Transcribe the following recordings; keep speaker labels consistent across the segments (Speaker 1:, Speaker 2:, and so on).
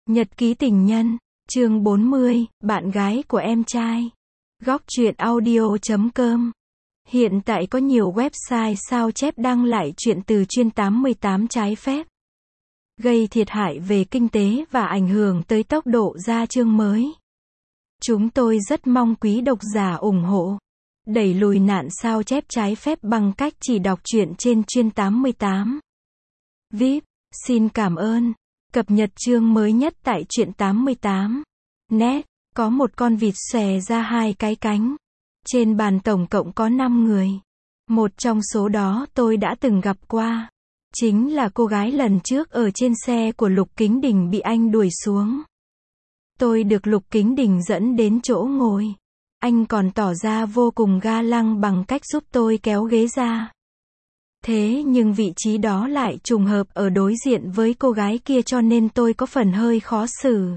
Speaker 1: Nhật ký tình nhân, chương 40, bạn gái của em trai. Góc truyện audio.com. Hiện tại có nhiều website sao chép đăng lại chuyện từ chuyên 88 trái phép, gây thiệt hại về kinh tế và ảnh hưởng tới tốc độ ra chương mới. Chúng tôi rất mong quý độc giả ủng hộ, đẩy lùi nạn sao chép trái phép bằng cách chỉ đọc truyện trên chuyên 88. VIP, xin cảm ơn. Cập nhật chương mới nhất tại truyện 88. Net, có một con vịt xòe ra hai cái cánh. Trên bàn tổng cộng có 5 người. Một trong số đó tôi đã từng gặp qua. Chính là cô gái lần trước ở trên xe của Lục Kính Đình bị anh đuổi xuống. Tôi được Lục Kính Đình dẫn đến chỗ ngồi. Anh còn tỏ ra vô cùng ga lăng bằng cách giúp tôi kéo ghế ra. Thế nhưng vị trí đó lại trùng hợp ở đối diện với cô gái kia cho nên tôi có phần hơi khó xử.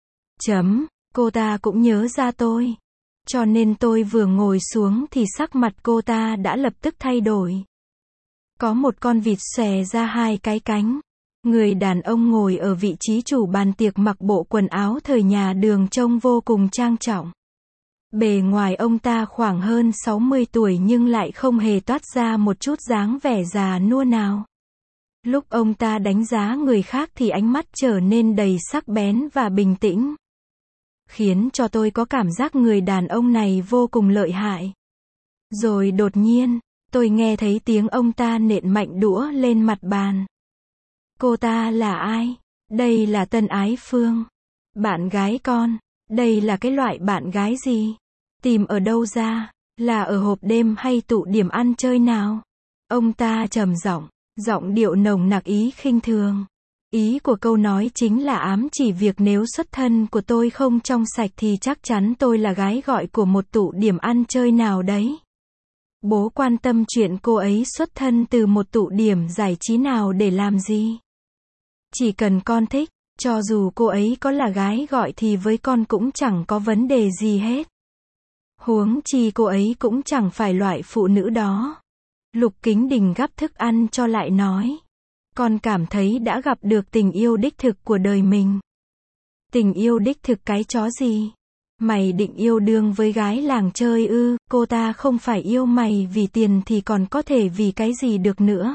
Speaker 1: Cô ta cũng nhớ ra tôi. Cho nên tôi vừa ngồi xuống thì sắc mặt cô ta đã lập tức thay đổi. Có một con vịt xòe ra hai cái cánh. Người đàn ông ngồi ở vị trí chủ bàn tiệc mặc bộ quần áo thời nhà Đường trông vô cùng trang trọng. Bề ngoài ông ta khoảng hơn 60 tuổi nhưng lại không hề toát ra một chút dáng vẻ già nua nào. Lúc ông ta đánh giá người khác thì ánh mắt trở nên đầy sắc bén và bình tĩnh, khiến cho tôi có cảm giác người đàn ông này vô cùng lợi hại. Rồi đột nhiên, tôi nghe thấy tiếng ông ta nện mạnh đũa lên mặt bàn. Cô ta là ai? Đây là Tân Ái Phương. Bạn gái con. Đây là cái loại bạn gái gì? Tìm ở đâu ra? Là ở hộp đêm hay tụ điểm ăn chơi nào? Ông ta trầm giọng, giọng điệu nồng nặc ý khinh thường. Ý của câu nói chính là ám chỉ việc nếu xuất thân của tôi không trong sạch thì chắc chắn tôi là gái gọi của một tụ điểm ăn chơi nào đấy. Bố quan tâm chuyện cô ấy xuất thân từ một tụ điểm giải trí nào để làm gì? Chỉ cần con thích, cho dù cô ấy có là gái gọi thì với con cũng chẳng có vấn đề gì hết. Huống chi cô ấy cũng chẳng phải loại phụ nữ đó. Lục Kính Đình gắp thức ăn cho lại nói. Con cảm thấy đã gặp được tình yêu đích thực của đời mình. Tình yêu đích thực cái chó gì? Mày định yêu đương với gái làng chơi ư? Cô ta không phải yêu mày vì tiền thì còn có thể vì cái gì được nữa?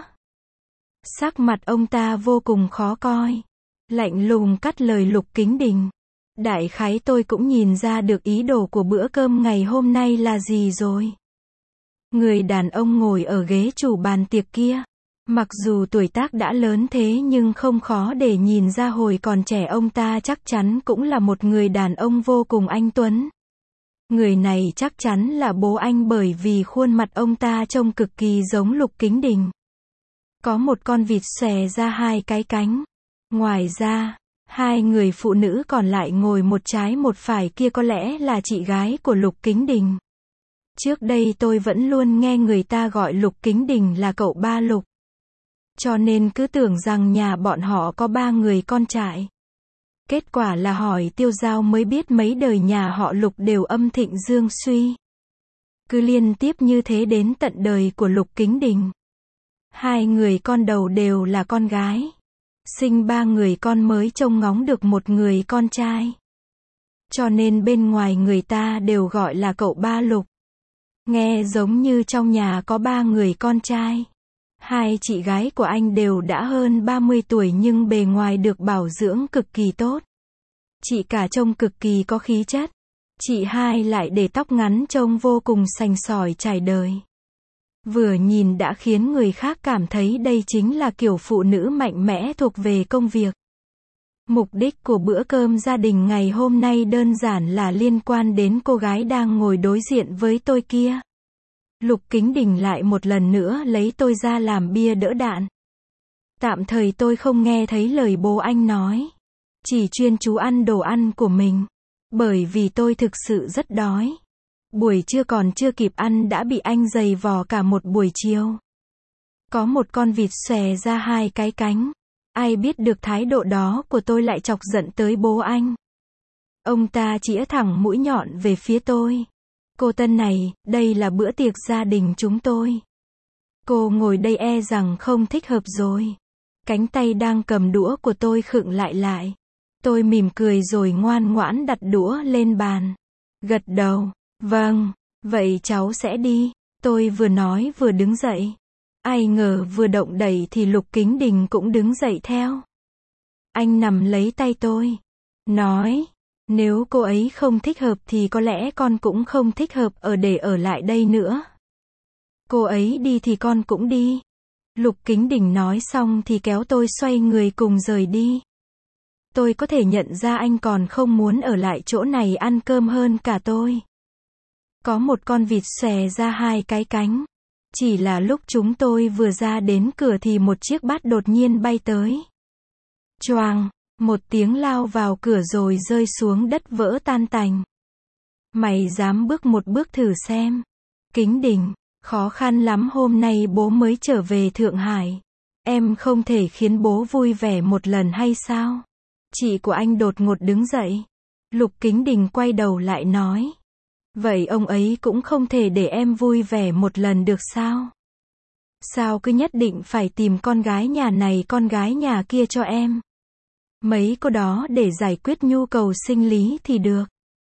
Speaker 1: Sắc mặt ông ta vô cùng khó coi. Lạnh lùng cắt lời Lục Kính Đình. Đại khái tôi cũng nhìn ra được ý đồ của bữa cơm ngày hôm nay là gì rồi. Người đàn ông ngồi ở ghế chủ bàn tiệc kia. Mặc dù tuổi tác đã lớn thế nhưng không khó để nhìn ra hồi còn trẻ ông ta chắc chắn cũng là một người đàn ông vô cùng anh tuấn. Người này chắc chắn là bố anh bởi vì khuôn mặt ông ta trông cực kỳ giống Lục Kính Đình. Có một con vịt xòe ra hai cái cánh. Ngoài ra, hai người phụ nữ còn lại ngồi một trái một phải kia có lẽ là chị gái của Lục Kính Đình. Trước đây tôi vẫn luôn nghe người ta gọi Lục Kính Đình là cậu ba Lục. Cho nên cứ tưởng rằng nhà bọn họ có 3 người con trai. Kết quả là hỏi Tiêu Giao mới biết mấy đời nhà họ Lục đều âm thịnh dương suy. Cứ liên tiếp như thế đến tận đời của Lục Kính Đình. 2 người con đầu đều là con gái. Sinh 3 người con mới trông ngóng được một người con trai. Cho nên bên ngoài người ta đều gọi là cậu ba Lục. Nghe giống như trong nhà có 3 người con trai. 2 chị gái của anh đều đã hơn 30 tuổi nhưng bề ngoài được bảo dưỡng cực kỳ tốt. Chị cả trông cực kỳ có khí chất. Chị hai lại để tóc ngắn trông vô cùng sành sỏi trải đời. Vừa nhìn đã khiến người khác cảm thấy đây chính là kiểu phụ nữ mạnh mẽ thuộc về công việc. Mục đích của bữa cơm gia đình ngày hôm nay đơn giản là liên quan đến cô gái đang ngồi đối diện với tôi kia. Lục Kính Đình lại một lần nữa lấy tôi ra làm bia đỡ đạn. Tạm thời tôi không nghe thấy lời bố anh nói. Chỉ chuyên chú ăn đồ ăn của mình. Bởi vì tôi thực sự rất đói. Buổi trưa còn chưa kịp ăn đã bị anh giày vò cả một buổi chiều. Có một con vịt xòe ra hai cái cánh. Ai biết được thái độ đó của tôi lại chọc giận tới bố anh. Ông ta chĩa thẳng mũi nhọn về phía tôi. Cô Tân này, đây là bữa tiệc gia đình chúng tôi. Cô ngồi đây e rằng không thích hợp rồi. Cánh tay đang cầm đũa của tôi khựng lại. Tôi mỉm cười rồi ngoan ngoãn đặt đũa lên bàn. Gật đầu. Vâng, vậy cháu sẽ đi. Tôi vừa nói vừa đứng dậy. Ai ngờ vừa động đẩy thì Lục Kính Đình cũng đứng dậy theo. Anh nắm lấy tay tôi. Nói, nếu cô ấy không thích hợp thì có lẽ con cũng không thích hợp để ở lại đây nữa. Cô ấy đi thì con cũng đi. Lục Kính Đình nói xong thì kéo tôi xoay người cùng rời đi. Tôi có thể nhận ra anh còn không muốn ở lại chỗ này ăn cơm hơn cả tôi. Có một con vịt xòe ra hai cái cánh. Chỉ là lúc chúng tôi vừa ra đến cửa thì một chiếc bát đột nhiên bay tới. Choàng, một tiếng lao vào cửa rồi rơi xuống đất vỡ tan tành. Mày dám bước một bước thử xem. Kính Đình, khó khăn lắm hôm nay bố mới trở về Thượng Hải. Em không thể khiến bố vui vẻ một lần hay sao? Chị của anh đột ngột đứng dậy. Lục Kính Đình quay đầu lại nói. Vậy ông ấy cũng không thể để em vui vẻ một lần được sao? Sao cứ nhất định phải tìm con gái nhà này con gái nhà kia cho em? Mấy cô đó để giải quyết nhu cầu sinh lý thì được.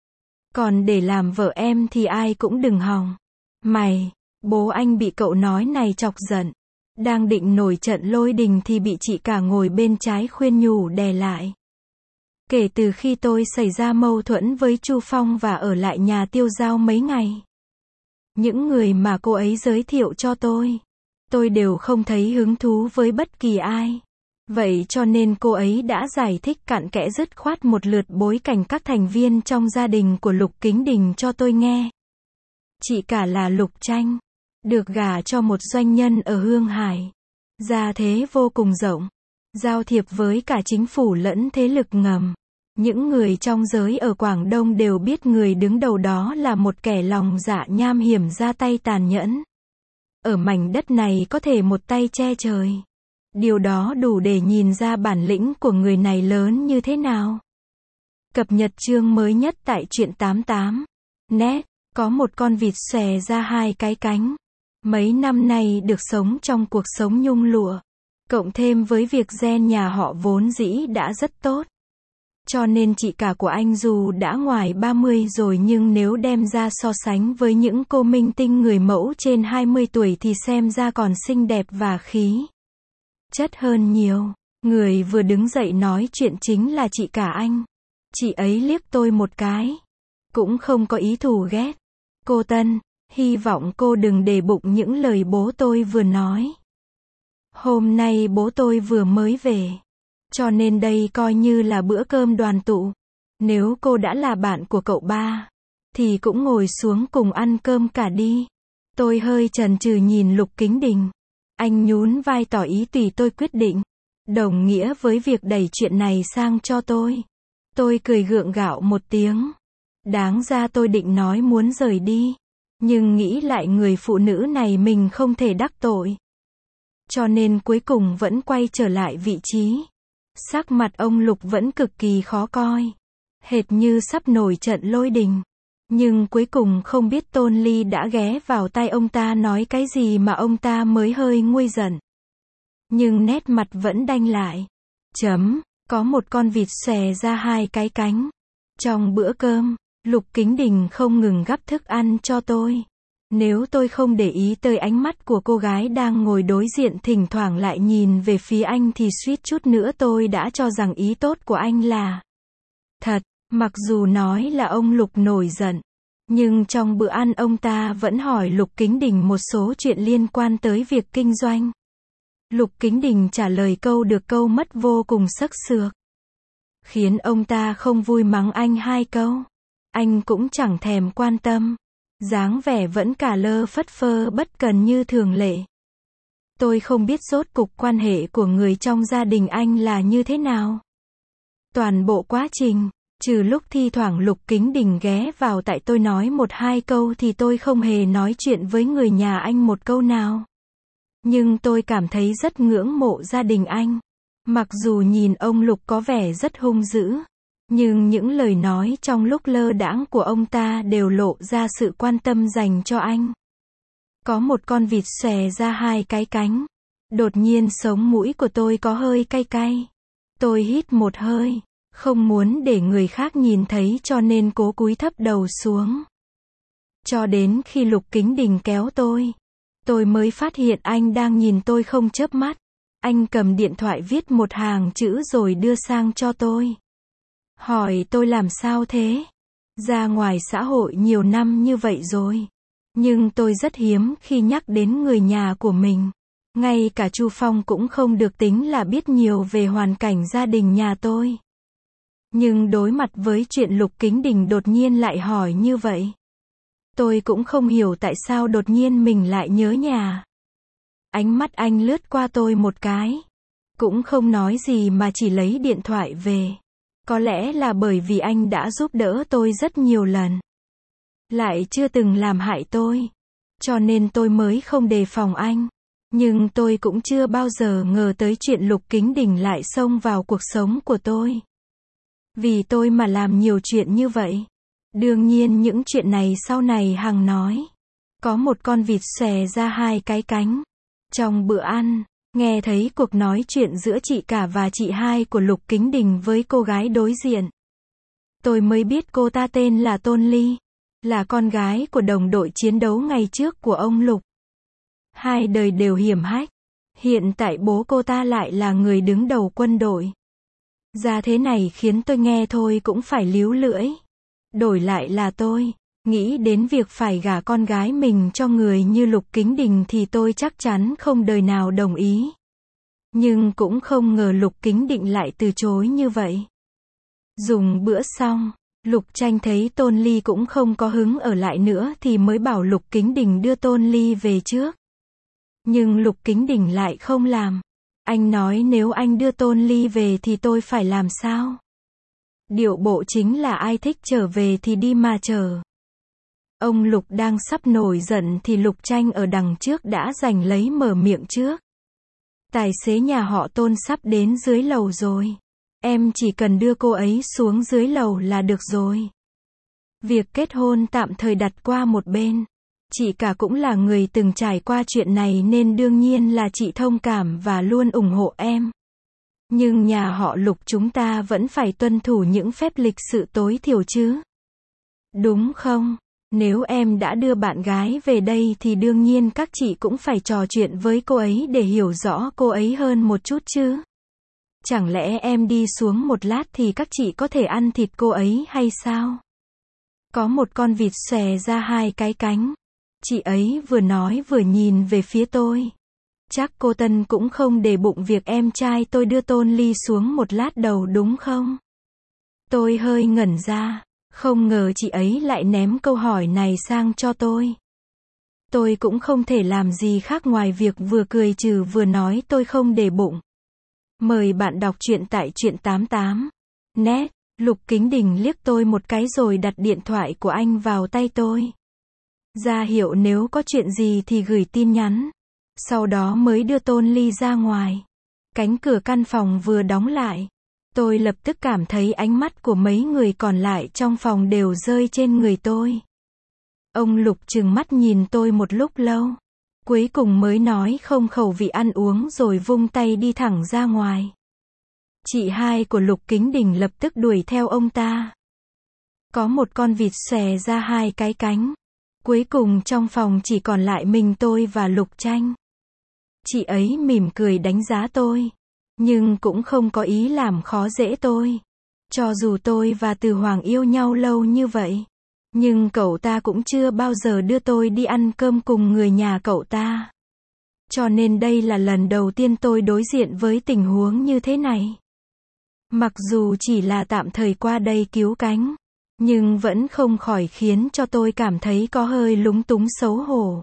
Speaker 1: Còn để làm vợ em thì ai cũng đừng hòng. Mày, bố anh bị cậu nói này chọc giận. Đang định nổi trận lôi đình thì bị chị cả ngồi bên trái khuyên nhủ đè lại. Kể từ khi tôi xảy ra mâu thuẫn với Chu Phong và ở lại nhà Tiêu Giao mấy ngày, những người mà cô ấy giới thiệu cho tôi đều không thấy hứng thú với bất kỳ ai. Vậy cho nên cô ấy đã giải thích cặn kẽ dứt khoát một lượt bối cảnh các thành viên trong gia đình của Lục Kính Đình cho tôi nghe. Chị cả là Lục Tranh, được gả cho một doanh nhân ở Hương Hải. Gia thế vô cùng rộng, giao thiệp với cả chính phủ lẫn thế lực ngầm. Những người trong giới ở Quảng Đông đều biết người đứng đầu đó là một kẻ lòng dạ nham hiểm ra tay tàn nhẫn. Ở mảnh đất này có thể một tay che trời. Điều đó đủ để nhìn ra bản lĩnh của người này lớn như thế nào. Cập nhật chương mới nhất tại truyện 88net. Có một con vịt xòe ra hai cái cánh. Mấy năm nay được sống trong cuộc sống nhung lụa. Cộng thêm với việc gen nhà họ vốn dĩ đã rất tốt. Cho nên chị cả của anh dù đã ngoài 30 rồi nhưng nếu đem ra so sánh với những cô minh tinh người mẫu trên 20 tuổi thì xem ra còn xinh đẹp và khí chất hơn nhiều. Người vừa đứng dậy nói chuyện chính là chị cả anh. Chị ấy liếc tôi một cái. Cũng không có ý thù ghét. Cô Tân, hy vọng cô đừng để bụng những lời bố tôi vừa nói. Hôm nay bố tôi vừa mới về. Cho nên đây coi như là bữa cơm đoàn tụ. Nếu cô đã là bạn của cậu ba, thì cũng ngồi xuống cùng ăn cơm cả đi. Tôi hơi chần chừ nhìn Lục Kính Đình. Anh nhún vai tỏ ý tùy tôi quyết định. Đồng nghĩa với việc đẩy chuyện này sang cho tôi. Tôi cười gượng gạo một tiếng. Đáng ra tôi định nói muốn rời đi. Nhưng nghĩ lại người phụ nữ này mình không thể đắc tội. Cho nên cuối cùng vẫn quay trở lại vị trí. Sắc mặt ông Lục vẫn cực kỳ khó coi. Hệt như sắp nổi trận lôi đình. Nhưng cuối cùng không biết Tôn Ly đã ghé vào tai ông ta nói cái gì mà ông ta mới hơi nguôi giận. Nhưng nét mặt vẫn đanh lại. Có một con vịt xòe ra hai cái cánh. Trong bữa cơm, Lục Kính Đình không ngừng gắp thức ăn cho tôi. Nếu tôi không để ý tới ánh mắt của cô gái đang ngồi đối diện thỉnh thoảng lại nhìn về phía anh thì suýt chút nữa tôi đã cho rằng ý tốt của anh là thật. Mặc dù nói là ông Lục nổi giận, nhưng trong bữa ăn ông ta vẫn hỏi Lục Kính Đình một số chuyện liên quan tới việc kinh doanh. Lục Kính Đình trả lời câu được câu mất vô cùng xức xược. Khiến ông ta không vui mắng anh hai câu. Anh cũng chẳng thèm quan tâm. Dáng vẻ vẫn cả lơ phất phơ bất cần như thường lệ. Tôi không biết rốt cục quan hệ của người trong gia đình anh là như thế nào. Toàn bộ quá trình, trừ lúc thi thoảng Lục Kính Đình ghé vào tại tôi nói một hai câu thì tôi không hề nói chuyện với người nhà anh một câu nào. Nhưng tôi cảm thấy rất ngưỡng mộ gia đình anh. Mặc dù nhìn ông Lục có vẻ rất hung dữ, nhưng những lời nói trong lúc lơ đãng của ông ta đều lộ ra sự quan tâm dành cho anh. Có một con vịt xòe ra hai cái cánh. Đột nhiên sống mũi của tôi có hơi cay cay. Tôi hít một hơi. Không muốn để người khác nhìn thấy cho nên cố cúi thấp đầu xuống. Cho đến khi Lục Kính Đình kéo tôi mới phát hiện anh đang nhìn tôi không chớp mắt. Anh cầm điện thoại viết một hàng chữ rồi đưa sang cho tôi. Hỏi tôi làm sao thế? Ra ngoài xã hội nhiều năm như vậy rồi. Nhưng tôi rất hiếm khi nhắc đến người nhà của mình. Ngay cả Chu Phong cũng không được tính là biết nhiều về hoàn cảnh gia đình nhà tôi. Nhưng đối mặt với chuyện Lục Kính Đình đột nhiên lại hỏi như vậy. Tôi cũng không hiểu tại sao đột nhiên mình lại nhớ nhà. Ánh mắt anh lướt qua tôi một cái. Cũng không nói gì mà chỉ lấy điện thoại về. Có lẽ là bởi vì anh đã giúp đỡ tôi rất nhiều lần. Lại chưa từng làm hại tôi. Cho nên tôi mới không đề phòng anh. Nhưng tôi cũng chưa bao giờ ngờ tới chuyện Lục Kính Đình lại xông vào cuộc sống của tôi. Vì tôi mà làm nhiều chuyện như vậy. Đương nhiên những chuyện này sau này Hằng nói. Có một con vịt xòe ra hai cái cánh. Trong bữa ăn, nghe thấy cuộc nói chuyện giữa chị cả và chị hai của Lục Kính Đình với cô gái đối diện. Tôi mới biết cô ta tên là Tôn Ly. Là con gái của đồng đội chiến đấu ngày trước của ông Lục. Hai đời đều hiểm hách. Hiện tại bố cô ta lại là người đứng đầu quân đội. Ra thế này khiến tôi nghe thôi cũng phải líu lưỡi. Đổi lại là tôi, nghĩ đến việc phải gả con gái mình cho người như Lục Kính Đình thì tôi chắc chắn không đời nào đồng ý. Nhưng cũng không ngờ Lục Kính Định lại từ chối như vậy. Dùng bữa xong, Lục Tranh thấy Tôn Ly cũng không có hứng ở lại nữa thì mới bảo Lục Kính Đình đưa Tôn Ly về trước. Nhưng Lục Kính Đình lại không làm. Anh nói nếu anh đưa Tôn Ly về thì tôi phải làm sao? Điệu bộ chính là ai thích trở về thì đi mà chờ. Ông Lục đang sắp nổi giận thì Lục Tranh ở đằng trước đã giành lấy mở miệng trước. Tài xế nhà họ Tôn sắp đến dưới lầu rồi. Em chỉ cần đưa cô ấy xuống dưới lầu là được rồi. Việc kết hôn tạm thời đặt qua một bên. Chị cả cũng là người từng trải qua chuyện này nên đương nhiên là chị thông cảm và luôn ủng hộ em. Nhưng nhà họ Lục chúng ta vẫn phải tuân thủ những phép lịch sự tối thiểu chứ. Đúng không? Nếu em đã đưa bạn gái về đây thì đương nhiên các chị cũng phải trò chuyện với cô ấy để hiểu rõ cô ấy hơn một chút chứ. Chẳng lẽ em đi xuống một lát thì các chị có thể ăn thịt cô ấy hay sao? Có một con vịt xòe ra hai cái cánh. Chị ấy vừa nói vừa nhìn về phía tôi. Chắc cô Tân cũng không để bụng việc em trai tôi đưa Tôn Ly xuống một lát đầu đúng không? Tôi hơi ngẩn ra. Không ngờ chị ấy lại ném câu hỏi này sang cho tôi. Tôi cũng không thể làm gì khác ngoài việc vừa cười trừ vừa nói tôi không để bụng. Mời bạn đọc truyện tại truyện 88. Net, Lục Kính Đình liếc tôi một cái rồi đặt điện thoại của anh vào tay tôi. Ra hiệu nếu có chuyện gì thì gửi tin nhắn. Sau đó mới đưa Tôn Ly ra ngoài. Cánh cửa căn phòng vừa đóng lại. Tôi lập tức cảm thấy ánh mắt của mấy người còn lại trong phòng đều rơi trên người tôi. Ông Lục trừng mắt nhìn tôi một lúc lâu. Cuối cùng mới nói không khẩu vị ăn uống rồi vung tay đi thẳng ra ngoài. Chị hai của Lục Kính Đình lập tức đuổi theo ông ta. Có một con vịt xòe ra hai cái cánh. Cuối cùng trong phòng chỉ còn lại mình tôi và Lục Tranh. Chị ấy mỉm cười đánh giá tôi. Nhưng cũng không có ý làm khó dễ tôi. Cho dù tôi và Từ Hoàng yêu nhau lâu như vậy. Nhưng cậu ta cũng chưa bao giờ đưa tôi đi ăn cơm cùng người nhà cậu ta. Cho nên đây là lần đầu tiên tôi đối diện với tình huống như thế này. Mặc dù chỉ là tạm thời qua đây cứu cánh. Nhưng vẫn không khỏi khiến cho tôi cảm thấy có hơi lúng túng xấu hổ.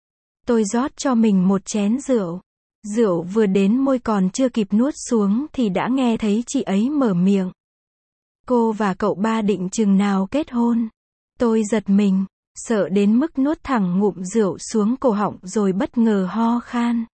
Speaker 1: Tôi rót cho mình một chén rượu. Rượu vừa đến môi còn chưa kịp nuốt xuống thì đã nghe thấy chị ấy mở miệng. Cô và cậu ba định chừng nào kết hôn? Tôi giật mình, sợ đến mức nuốt thẳng ngụm rượu xuống cổ họng rồi bất ngờ ho khan.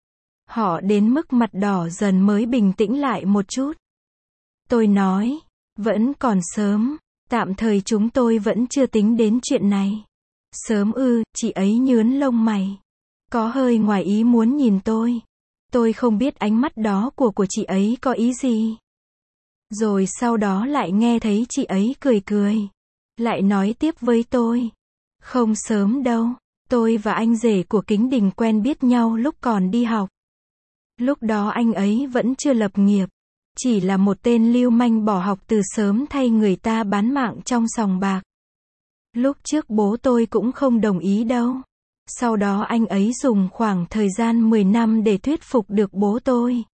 Speaker 1: Họ đến mức mặt đỏ dần mới bình tĩnh lại một chút. Tôi nói, vẫn còn sớm, tạm thời chúng tôi vẫn chưa tính đến chuyện này. Sớm ư, chị ấy nhướn lông mày. Có hơi ngoài ý muốn nhìn tôi. Tôi không biết ánh mắt đó của chị ấy có ý gì. Rồi sau đó lại nghe thấy chị ấy cười cười. Lại nói tiếp với tôi. Không sớm đâu. Tôi và anh rể của Kính Đình quen biết nhau lúc còn đi học. Lúc đó anh ấy vẫn chưa lập nghiệp. Chỉ là một tên lưu manh bỏ học từ sớm thay người ta bán mạng trong sòng bạc. Lúc trước bố tôi cũng không đồng ý đâu. Sau đó anh ấy dùng khoảng thời gian 10 năm để thuyết phục được bố tôi.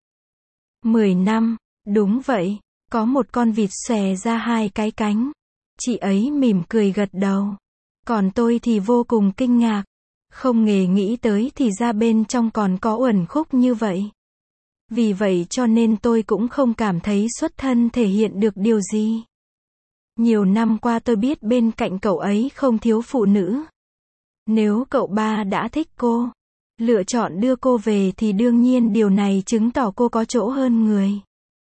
Speaker 1: 10 năm, đúng vậy. Có một con vịt xòe ra hai cái cánh. Chị ấy mỉm cười gật đầu. Còn tôi thì vô cùng kinh ngạc. Không hề nghĩ tới thì ra bên trong còn có uẩn khúc như vậy. Vì vậy cho nên tôi cũng không cảm thấy xuất thân thể hiện được điều gì. Nhiều năm qua tôi biết bên cạnh cậu ấy không thiếu phụ nữ. Nếu cậu ba đã thích cô, lựa chọn đưa cô về thì đương nhiên điều này chứng tỏ cô có chỗ hơn người.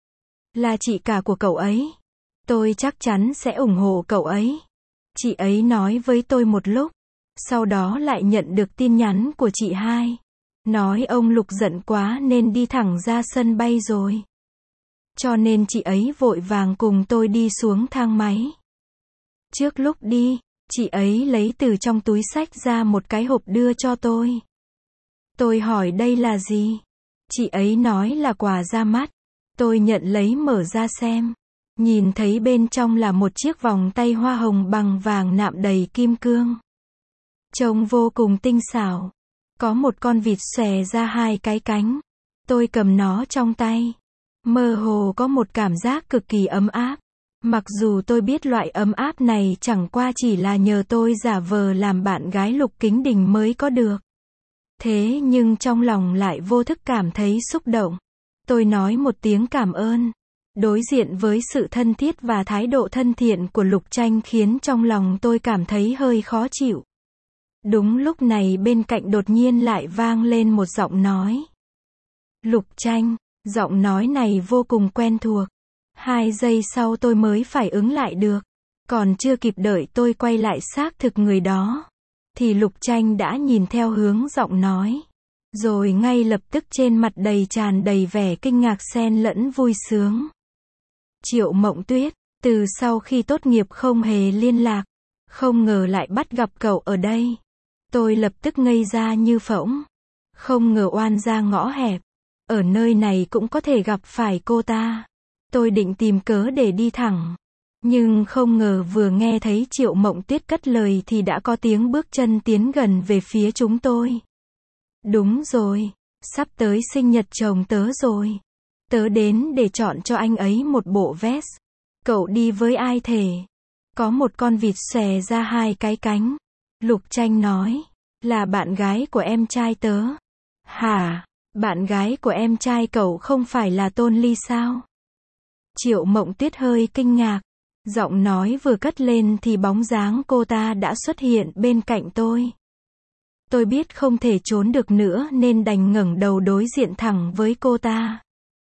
Speaker 1: Là chị cả của cậu ấy. Tôi chắc chắn sẽ ủng hộ cậu ấy. Chị ấy nói với tôi một lúc. Sau đó lại nhận được tin nhắn của chị hai. Nói ông Lục giận quá nên đi thẳng ra sân bay rồi. Cho nên chị ấy vội vàng cùng tôi đi xuống thang máy. Trước lúc đi, chị ấy lấy từ trong túi xách ra một cái hộp đưa cho tôi. Tôi hỏi đây là gì? Chị ấy nói là quà ra mắt. Tôi nhận lấy mở ra xem. Nhìn thấy bên trong là một chiếc vòng tay hoa hồng bằng vàng nạm đầy kim cương. Trông vô cùng tinh xảo. Có một con vịt xòe ra hai cái cánh. Tôi cầm nó trong tay. Mơ hồ có một cảm giác cực kỳ ấm áp. Mặc dù tôi biết loại ấm áp này chẳng qua chỉ là nhờ tôi giả vờ làm bạn gái Lục Kính Đình mới có được. Thế nhưng trong lòng lại vô thức cảm thấy xúc động. Tôi nói một tiếng cảm ơn. Đối diện với sự thân thiết và thái độ thân thiện của Lục Tranh khiến trong lòng tôi cảm thấy hơi khó chịu. Đúng lúc này bên cạnh đột nhiên lại vang lên một giọng nói. Lục Tranh, giọng nói này vô cùng quen thuộc. 2 giây sau tôi mới phải ứng lại được. Còn chưa kịp đợi tôi quay lại xác thực người đó. Thì Lục Tranh đã nhìn theo hướng giọng nói. Rồi ngay lập tức trên mặt tràn đầy vẻ kinh ngạc xen lẫn vui sướng. Triệu Mộng Tuyết, từ sau khi tốt nghiệp không hề liên lạc. Không ngờ lại bắt gặp cậu ở đây. Tôi lập tức ngây ra như phỗng. Không ngờ oan ra ngõ hẹp. Ở nơi này cũng có thể gặp phải cô ta. Tôi định tìm cớ để đi thẳng. Nhưng không ngờ vừa nghe thấy Triệu Mộng Tuyết cất lời thì đã có tiếng bước chân tiến gần về phía chúng tôi. Đúng rồi. Sắp tới sinh nhật chồng tớ rồi. Tớ đến để chọn cho anh ấy một bộ vest. Cậu đi với ai thể? Có một con vịt xòe ra hai cái cánh. Lục Tranh nói. Là bạn gái của em trai tớ. Hả? Bạn gái của em trai cậu không phải là Tôn Ly sao? Triệu Mộng Tuyết hơi kinh ngạc. Giọng nói vừa cất lên thì bóng dáng cô ta đã xuất hiện bên cạnh tôi. Tôi biết không thể trốn được nữa nên đành ngẩng đầu đối diện thẳng với cô ta.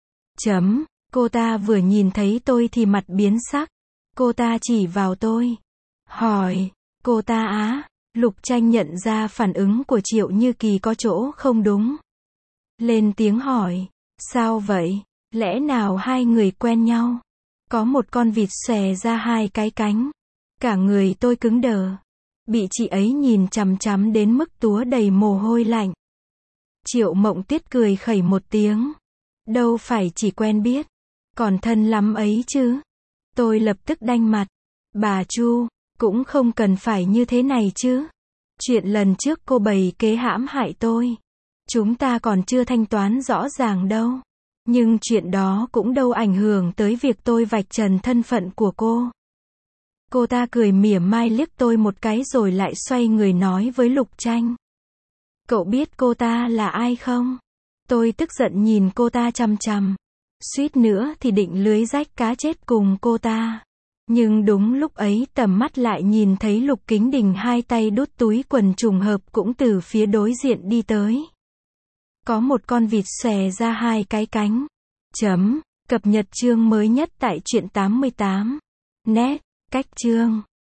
Speaker 1: Cô ta vừa nhìn thấy tôi thì mặt biến sắc. Cô ta chỉ vào tôi. Hỏi, cô ta á? Lục Tranh nhận ra phản ứng của Triệu Như Kỳ có chỗ không đúng. Lên tiếng hỏi, sao vậy? Lẽ nào hai người quen nhau? Có một con vịt xòe ra hai cái cánh. Cả người tôi cứng đờ. Bị chị ấy nhìn chằm chằm đến mức túa đầy mồ hôi lạnh. Triệu Mộng Tuyết cười khẩy một tiếng. Đâu phải chỉ quen biết. Còn thân lắm ấy chứ. Tôi lập tức đanh mặt. Bà Chu, cũng không cần phải như thế này chứ. Chuyện lần trước cô bày kế hãm hại tôi. Chúng ta còn chưa thanh toán rõ ràng đâu. Nhưng chuyện đó cũng đâu ảnh hưởng tới việc tôi vạch trần thân phận của cô. Cô ta cười mỉa mai liếc tôi một cái rồi lại xoay người nói với Lục Tranh. Cậu biết cô ta là ai không? Tôi tức giận nhìn cô ta chằm chằm. Suýt nữa thì định lưới rách cá chết cùng cô ta. Nhưng đúng lúc ấy tầm mắt lại nhìn thấy Lục Kính Đình hai tay đút túi quần trùng hợp cũng từ phía đối diện đi tới. Có một con vịt xòe ra hai cái cánh. Cập nhật chương mới nhất tại truyện 88. Net, cách chương.